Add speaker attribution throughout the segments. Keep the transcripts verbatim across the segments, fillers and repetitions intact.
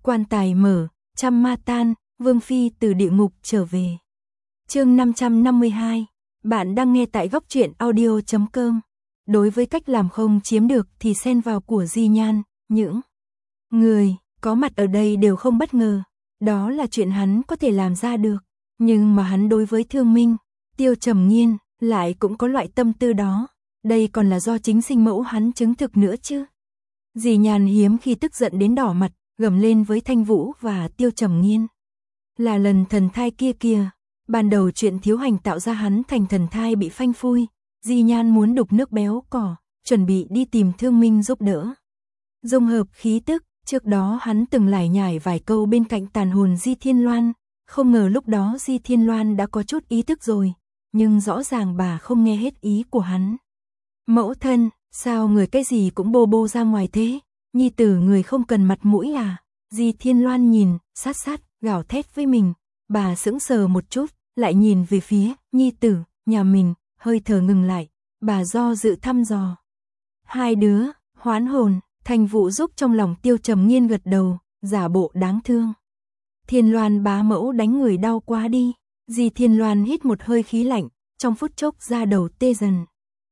Speaker 1: Quan tài mở, trăm ma tan, Vương Phi từ địa ngục trở về. Chương năm trăm năm mươi hai, bạn đang nghe tại góc truyện audio chấm com. Đối với cách làm không chiếm được thì xen vào của Di Nhan, những người có mặt ở đây đều không bất ngờ. Đó là chuyện hắn có thể làm ra được. Nhưng mà hắn đối với Thương Minh, Tiêu Trầm Nghiên lại cũng có loại tâm tư đó. Đây còn là do chính sinh mẫu hắn chứng thực nữa chứ. Di Nhan hiếm khi tức giận đến đỏ mặt, gầm lên với Thanh Vũ và Tiêu Trầm Nghiên. Là lần thần thai kia kìa. Ban đầu chuyện Thiếu Hành tạo ra hắn thành thần thai bị phanh phui. Di Nhan muốn đục nước béo cỏ, chuẩn bị đi tìm Thương Minh giúp đỡ. Dung hợp khí tức, trước đó hắn từng lải nhải vài câu bên cạnh tàn hồn Di Thiên Loan. Không ngờ lúc đó Di Thiên Loan đã có chút ý thức rồi, nhưng rõ ràng bà không nghe hết ý của hắn. Mẫu thân, sao người cái gì cũng bô bô ra ngoài thế? Nhi tử người không cần mặt mũi à? Di Thiên Loan nhìn, sát sát, gào thét với mình. Bà sững sờ một chút, lại nhìn về phía Nhi tử, nhà mình, hơi thở ngừng lại. Bà do dự thăm dò. Hai đứa, hoán hồn, Thanh Vũ giúp trong lòng Tiêu Trầm Nghiên gật đầu, giả bộ đáng thương. Thiên Loan bá mẫu đánh người đau quá đi. Di Thiên Loan hít một hơi khí lạnh, trong phút chốc da đầu tê dần.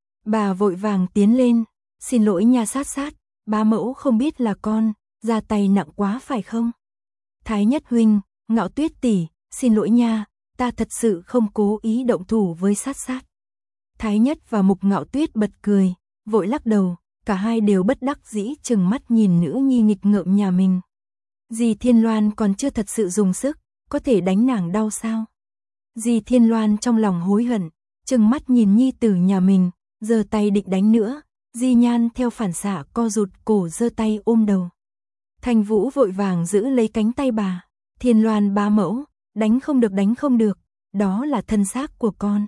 Speaker 1: Bà vội vàng tiến lên, xin lỗi nha sát sát, bá mẫu không biết là con, ra tay nặng quá phải không? Thái Nhất huynh, Ngạo Tuyết tỷ, xin lỗi nha, ta thật sự không cố ý động thủ với sát sát. Thái Nhất và Mục Ngạo Tuyết bật cười, vội lắc đầu, cả hai đều bất đắc dĩ trừng mắt nhìn nữ nhi nghịch ngợm nhà mình. Di Thiên Loan còn chưa thật sự dùng sức, có thể đánh nàng đau sao? Di Thiên Loan trong lòng hối hận, trừng mắt nhìn nhi tử nhà mình, giơ tay định đánh nữa. Di Nhan theo phản xạ co rụt cổ giơ tay ôm đầu. Thanh Vũ vội vàng giữ lấy cánh tay bà. Thiên Loan bá mẫu, đánh không được đánh không được, đó là thân xác của con.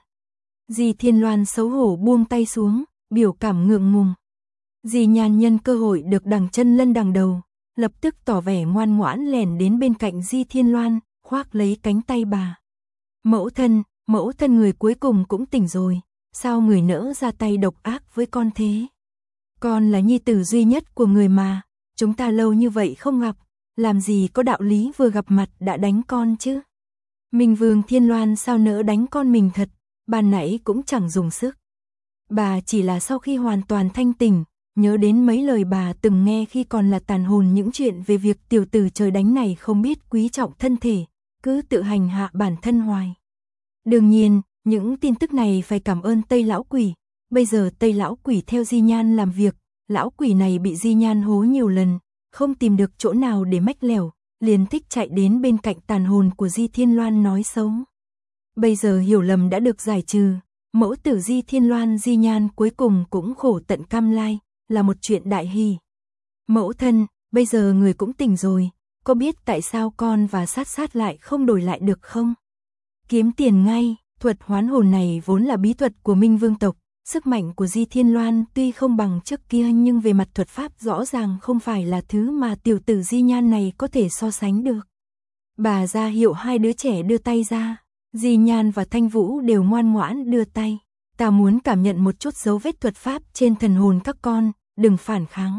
Speaker 1: Di Thiên Loan xấu hổ buông tay xuống, biểu cảm ngượng ngùng. Di Nhan nhân cơ hội được đằng chân lân đằng đầu, lập tức tỏ vẻ ngoan ngoãn lèn đến bên cạnh Di Thiên Loan, khoác lấy cánh tay bà. Mẫu thân, mẫu thân người cuối cùng cũng tỉnh rồi, sao người nỡ ra tay độc ác với con thế? Con là nhi tử duy nhất của người mà, chúng ta lâu như vậy không gặp, làm gì có đạo lý vừa gặp mặt đã đánh con chứ? Minh Vương Thiên Loan sao nỡ đánh con mình thật, ban nãy cũng chẳng dùng sức. Bà chỉ là sau khi hoàn toàn thanh tỉnh, nhớ đến mấy lời bà từng nghe khi còn là tàn hồn những chuyện về việc tiểu tử trời đánh này không biết quý trọng thân thể, cứ tự hành hạ bản thân hoài. Đương nhiên, những tin tức này phải cảm ơn Tây Lão Quỷ, bây giờ Tây Lão Quỷ theo Di Nhan làm việc, Lão Quỷ này bị Di Nhan hố nhiều lần, không tìm được chỗ nào để mách lẻo, liền thích chạy đến bên cạnh tàn hồn của Di Thiên Loan nói xấu. Bây giờ hiểu lầm đã được giải trừ, mẫu tử Di Thiên Loan Di Nhan cuối cùng cũng khổ tận cam lai, là một chuyện đại hỷ. Mẫu thân, bây giờ người cũng tỉnh rồi, có biết tại sao con và sát sát lại không đổi lại được không? Kiếm tiền ngay, thuật hoán hồn này vốn là bí thuật của Minh Vương tộc, sức mạnh của Di Thiên Loan tuy không bằng trước kia nhưng về mặt thuật pháp rõ ràng không phải là thứ mà tiểu tử Di Nhan này có thể so sánh được. Bà ra hiệu hai đứa trẻ đưa tay ra, Di Nhan và Thanh Vũ đều ngoan ngoãn đưa tay. Ta muốn cảm nhận một chút dấu vết thuật pháp trên thần hồn các con, đừng phản kháng.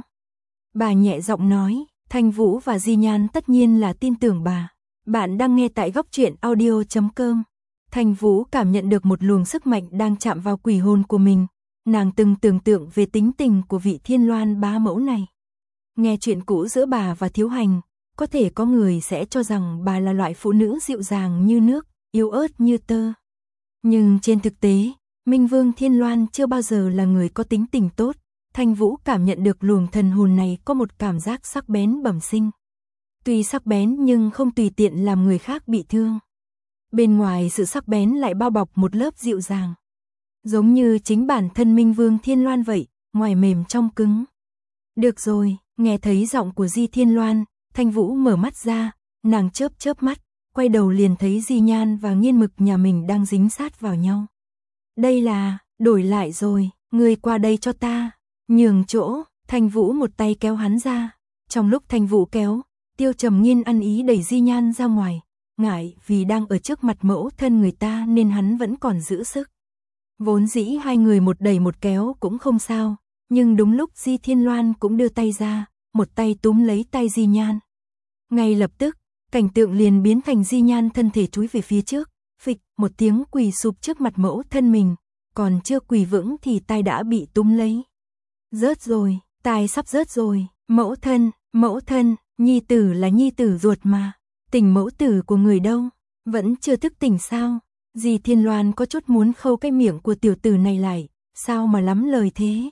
Speaker 1: Bà nhẹ giọng nói, Thanh Vũ và Di Nhan tất nhiên là tin tưởng bà. Bạn đang nghe tại góc truyện audio chấm com. Thanh Vũ cảm nhận được một luồng sức mạnh đang chạm vào quỷ hồn của mình. Nàng từng tưởng tượng về tính tình của vị Thiên Loan bá mẫu này. Nghe chuyện cũ giữa bà và Thiếu Hành, có thể có người sẽ cho rằng bà là loại phụ nữ dịu dàng như nước, yếu ớt như tơ. Nhưng trên thực tế, Minh Vương Thiên Loan chưa bao giờ là người có tính tình tốt. Thanh Vũ cảm nhận được luồng thần hồn này có một cảm giác sắc bén bẩm sinh. Tuy sắc bén nhưng không tùy tiện làm người khác bị thương. Bên ngoài sự sắc bén lại bao bọc một lớp dịu dàng. Giống như chính bản thân Minh Vương Thiên Loan vậy, ngoài mềm trong cứng. Được rồi, nghe thấy giọng của Di Thiên Loan, Thanh Vũ mở mắt ra, nàng chớp chớp mắt, quay đầu liền thấy Di Nhan và Nghiên Mực nhà mình đang dính sát vào nhau. Đây là, đổi lại rồi, ngươi qua đây cho ta. Nhường chỗ, Thanh Vũ một tay kéo hắn ra. Trong lúc Thanh Vũ kéo, Tiêu Trầm Nghiên ăn ý đẩy Di Nhan ra ngoài. Ngại vì đang ở trước mặt mẫu thân người ta nên hắn vẫn còn giữ sức. Vốn dĩ hai người một đẩy một kéo cũng không sao. Nhưng đúng lúc Di Thiên Loan cũng đưa tay ra, một tay túm lấy tay Di Nhan. Ngay lập tức, cảnh tượng liền biến thành Di Nhan thân thể chúi về phía trước, phịch, một tiếng quỳ sụp trước mặt mẫu thân mình, còn chưa quỳ vững thì tai đã bị túm lấy. Rớt rồi, tai sắp rớt rồi, mẫu thân, mẫu thân, nhi tử là nhi tử ruột mà, tình mẫu tử của người đâu, vẫn chưa thức tỉnh sao? Di Thiên Loan có chút muốn khâu cái miệng của tiểu tử này lại, sao mà lắm lời thế?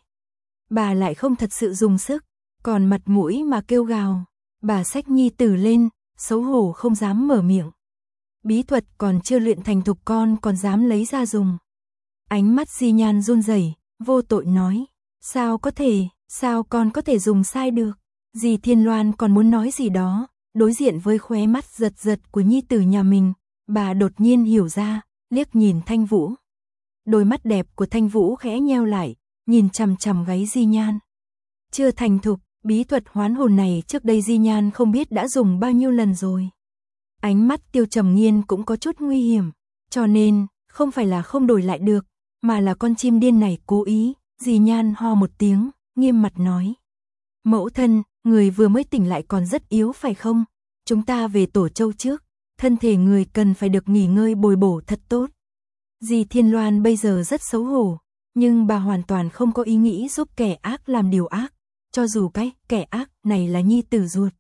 Speaker 1: Bà lại không thật sự dùng sức, còn mặt mũi mà kêu gào. Bà xách nhi tử lên, xấu hổ không dám mở miệng. Bí thuật còn chưa luyện thành thục con còn dám lấy ra dùng. Ánh mắt Di Nhan run rẩy, vô tội nói, sao có thể, sao con có thể dùng sai được? Di Thiên Loan còn muốn nói gì đó, đối diện với khóe mắt giật giật của nhi tử nhà mình, bà đột nhiên hiểu ra, liếc nhìn Thanh Vũ. Đôi mắt đẹp của Thanh Vũ khẽ nheo lại, nhìn chằm chằm gáy Di Nhan. Chưa thành thục, bí thuật hoán hồn này trước đây Di Nhan không biết đã dùng bao nhiêu lần rồi. Ánh mắt Tiêu Trầm Nghiên cũng có chút nguy hiểm, cho nên, không phải là không đổi lại được, mà là con chim điên này cố ý. Di Nhan ho một tiếng, nghiêm mặt nói. Mẫu thân, người vừa mới tỉnh lại còn rất yếu phải không? Chúng ta về Tổ Châu trước, thân thể người cần phải được nghỉ ngơi bồi bổ thật tốt. Di Thiên Loan bây giờ rất xấu hổ, nhưng bà hoàn toàn không có ý nghĩ giúp kẻ ác làm điều ác, cho dù cái kẻ ác này là nhi tử ruột.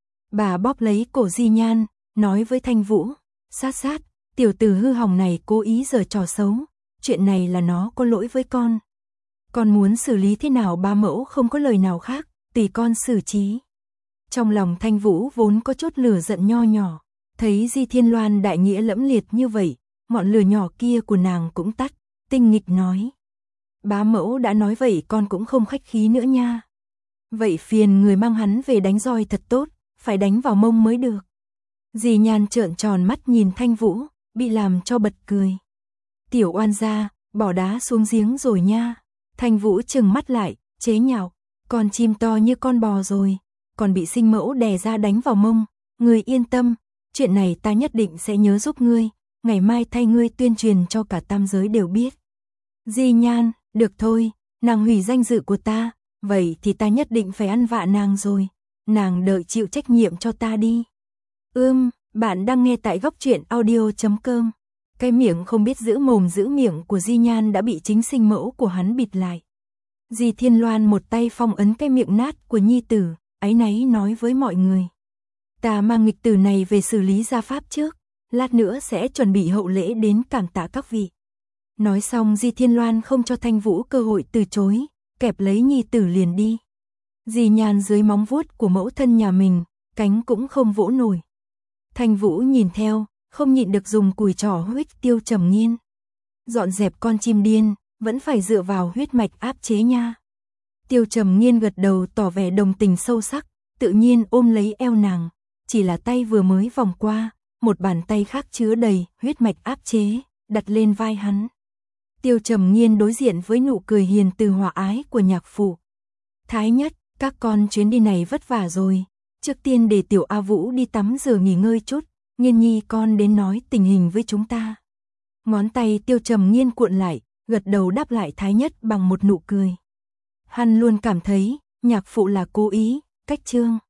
Speaker 1: Bà bóp lấy cổ Di Nhan, nói với Thanh Vũ, sát sát, tiểu tử hư hỏng này cố ý giở trò xấu, chuyện này là nó có lỗi với con. Con muốn xử lý thế nào ba mẫu không có lời nào khác, tùy con xử trí. Trong lòng Thanh Vũ vốn có chút lửa giận nho nhỏ, thấy Di Thiên Loan đại nghĩa lẫm liệt như vậy, ngọn lửa nhỏ kia của nàng cũng tắt, tinh nghịch nói. Bá mẫu đã nói vậy con cũng không khách khí nữa nha. Vậy phiền người mang hắn về đánh roi thật tốt, phải đánh vào mông mới được. Di Nhan trợn tròn mắt nhìn Thanh Vũ, bị làm cho bật cười. Tiểu oan gia, bỏ đá xuống giếng rồi nha. Thanh Vũ trừng mắt lại, chế nhạo, con chim to như con bò rồi, còn bị sinh mẫu đè ra đánh vào mông. Ngươi yên tâm, chuyện này ta nhất định sẽ nhớ giúp ngươi, ngày mai thay ngươi tuyên truyền cho cả tam giới đều biết. Di Nhan, được thôi, nàng hủy danh dự của ta, vậy thì ta nhất định phải ăn vạ nàng rồi, nàng đợi chịu trách nhiệm cho ta đi. Ưm, bạn đang nghe tại góc truyện audio chấm com. Cái miệng không biết giữ mồm giữ miệng của Di Nhan đã bị chính sinh mẫu của hắn bịt lại. Di Thiên Loan một tay phong ấn cái miệng nát của nhi tử, áy náy nói với mọi người. Ta mang nghịch tử này về xử lý gia pháp trước, lát nữa sẽ chuẩn bị hậu lễ đến cảm tạ các vị. Nói xong Di Thiên Loan không cho Thanh Vũ cơ hội từ chối, kẹp lấy nhi tử liền đi. Di Nhan dưới móng vuốt của mẫu thân nhà mình, cánh cũng không vỗ nổi. Thanh Vũ nhìn theo, không nhịn được dùng cùi trỏ huých Tiêu Trầm Nghiên. Dọn dẹp con chim điên, vẫn phải dựa vào huyết mạch áp chế nha. Tiêu Trầm Nghiên gật đầu tỏ vẻ đồng tình sâu sắc, tự nhiên ôm lấy eo nàng, chỉ là tay vừa mới vòng qua, một bàn tay khác chứa đầy huyết mạch áp chế, đặt lên vai hắn. Tiêu Trầm Nghiên đối diện với nụ cười hiền từ hòa ái của nhạc phụ. Thái Nhất, các con chuyến đi này vất vả rồi, trước tiên để tiểu A Vũ đi tắm rửa nghỉ ngơi chút, Nghiên nhi con đến nói tình hình với chúng ta. Ngón tay Tiêu Trầm Nghiên cuộn lại, gật đầu đáp lại Thái Nhất bằng một nụ cười. Hắn luôn cảm thấy, nhạc phụ là cố ý, cách trương.